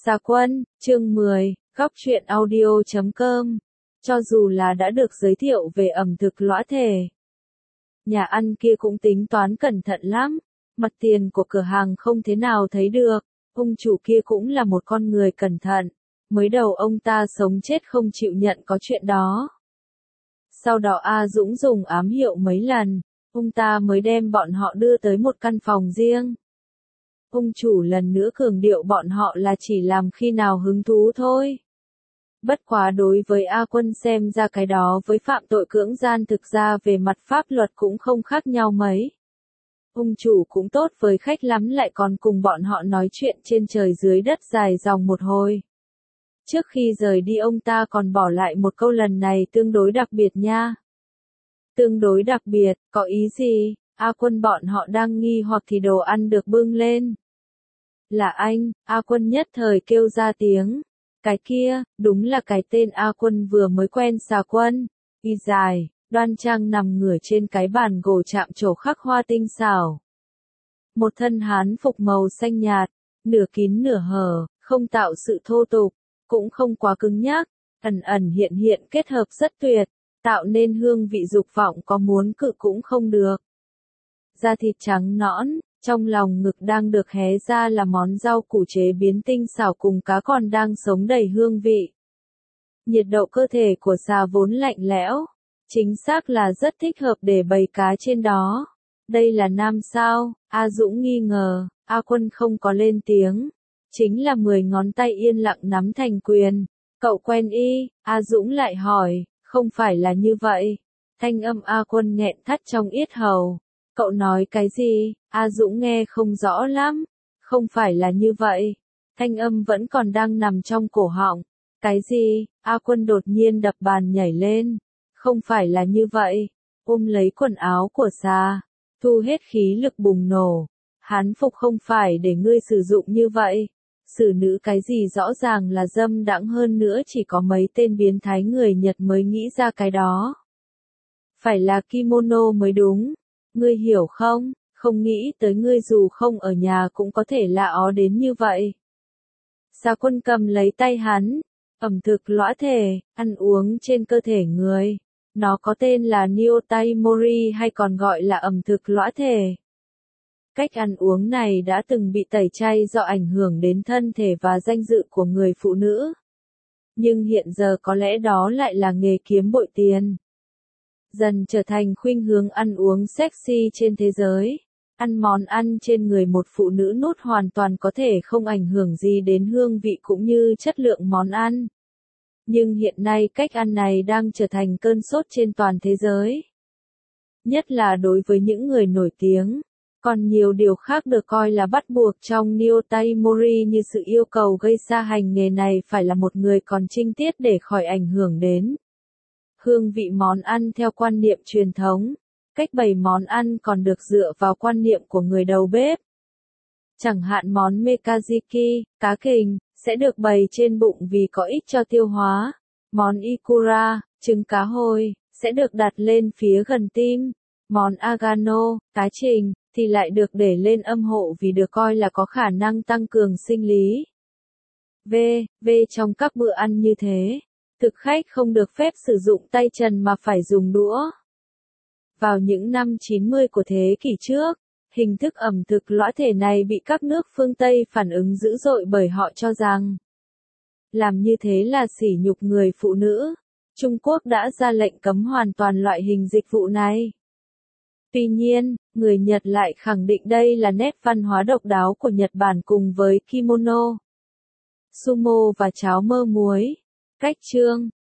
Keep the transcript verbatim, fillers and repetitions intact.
Xà Quân, chương mười, góc truyện audio chấm com. Cho dù là đã được giới thiệu về ẩm thực lõa thể, nhà ăn kia cũng tính toán cẩn thận lắm, mặt tiền của cửa hàng không thế nào thấy được, ông chủ kia cũng là một con người cẩn thận, mới đầu ông ta sống chết không chịu nhận có chuyện đó. Sau đó A Dũng dùng ám hiệu mấy lần, ông ta mới đem bọn họ đưa tới một căn phòng riêng. Ông chủ lần nữa cường điệu bọn họ là chỉ làm khi nào hứng thú thôi. Bất quá đối với A Quân xem ra cái đó với phạm tội cưỡng gian thực ra về mặt pháp luật cũng không khác nhau mấy. Ông chủ cũng tốt với khách lắm, lại còn cùng bọn họ nói chuyện trên trời dưới đất dài dòng một hồi. Trước khi rời đi ông ta còn bỏ lại một câu lần này tương đối đặc biệt nha. Tương đối đặc biệt, có ý gì? A Quân bọn họ đang nghi hoặc thì đồ ăn được bưng lên. Là anh, A Quân nhất thời kêu ra tiếng. Cái kia, đúng là cái tên A Quân vừa mới quen. Xà Quân, y dài, đoan trang nằm ngửa trên cái bàn gỗ chạm trổ khắc hoa tinh xảo. Một thân hán phục màu xanh nhạt, nửa kín nửa hở, không tạo sự thô tục, cũng không quá cứng nhắc, ẩn ẩn hiện hiện kết hợp rất tuyệt, tạo nên hương vị dục vọng có muốn cự cũng không được. Da thịt trắng nõn, trong lòng ngực đang được hé ra là món rau củ chế biến tinh xảo cùng cá còn đang sống đầy hương vị. Nhiệt độ cơ thể của xà vốn lạnh lẽo, chính xác là rất thích hợp để bày cá trên đó. Đây là nam sao? A Dũng nghi ngờ, A Quân không có lên tiếng, chính là mười ngón tay yên lặng nắm thành quyền. Cậu quen y? A Dũng lại hỏi, không phải là như vậy. Thanh âm A Quân nghẹn thắt trong yết hầu. Cậu nói cái gì? A Dũng nghe không rõ lắm. Không phải là như vậy. Thanh âm vẫn còn đang nằm trong cổ họng. Cái gì? A Quân đột nhiên đập bàn nhảy lên. Không phải là như vậy. Ôm lấy quần áo của xà, thu hết khí lực bùng nổ. Hán phục không phải để ngươi sử dụng như vậy. Xử nữ cái gì rõ ràng là dâm đãng, hơn nữa chỉ có mấy tên biến thái người Nhật mới nghĩ ra cái đó. Phải là kimono mới đúng. Ngươi hiểu không? Không nghĩ tới ngươi dù không ở nhà cũng có thể lạ ó đến như vậy. Xà Quân cầm lấy tay hắn. Ẩm thực lõa thể, ăn uống trên cơ thể người. Nó có tên là Nyotai Mori hay còn gọi là ẩm thực lõa thể. Cách ăn uống này đã từng bị tẩy chay do ảnh hưởng đến thân thể và danh dự của người phụ nữ. Nhưng hiện giờ có lẽ đó lại là nghề kiếm bội tiền. Dần trở thành khuynh hướng ăn uống sexy trên thế giới. Ăn món ăn trên người một phụ nữ nút hoàn toàn có thể không ảnh hưởng gì đến hương vị cũng như chất lượng món ăn. Nhưng hiện nay cách ăn này đang trở thành cơn sốt trên toàn thế giới. Nhất là đối với những người nổi tiếng. Còn nhiều điều khác được coi là bắt buộc trong Nyotai Mori, như sự yêu cầu gây ra hành nghề này phải là một người còn trinh tiết để khỏi ảnh hưởng đến hương vị món ăn theo quan niệm truyền thống. Cách bày món ăn còn được dựa vào quan niệm của người đầu bếp. Chẳng hạn món mekaziki, cá kình, sẽ được bày trên bụng vì có ích cho tiêu hóa. Món ikura, trứng cá hồi, sẽ được đặt lên phía gần tim. Món agano, cá trình, thì lại được để lên âm hộ vì được coi là có khả năng tăng cường sinh lý. V. V. Trong các bữa ăn như thế, thực khách không được phép sử dụng tay trần mà phải dùng đũa. Vào những năm chín mươi của thế kỷ trước, hình thức ẩm thực lõa thể này bị các nước phương Tây phản ứng dữ dội bởi họ cho rằng làm như thế là sỉ nhục người phụ nữ. Trung Quốc đã ra lệnh cấm hoàn toàn loại hình dịch vụ này. Tuy nhiên, người Nhật lại khẳng định đây là nét văn hóa độc đáo của Nhật Bản cùng với kimono, sumo và cháo mơ muối. Cách chương,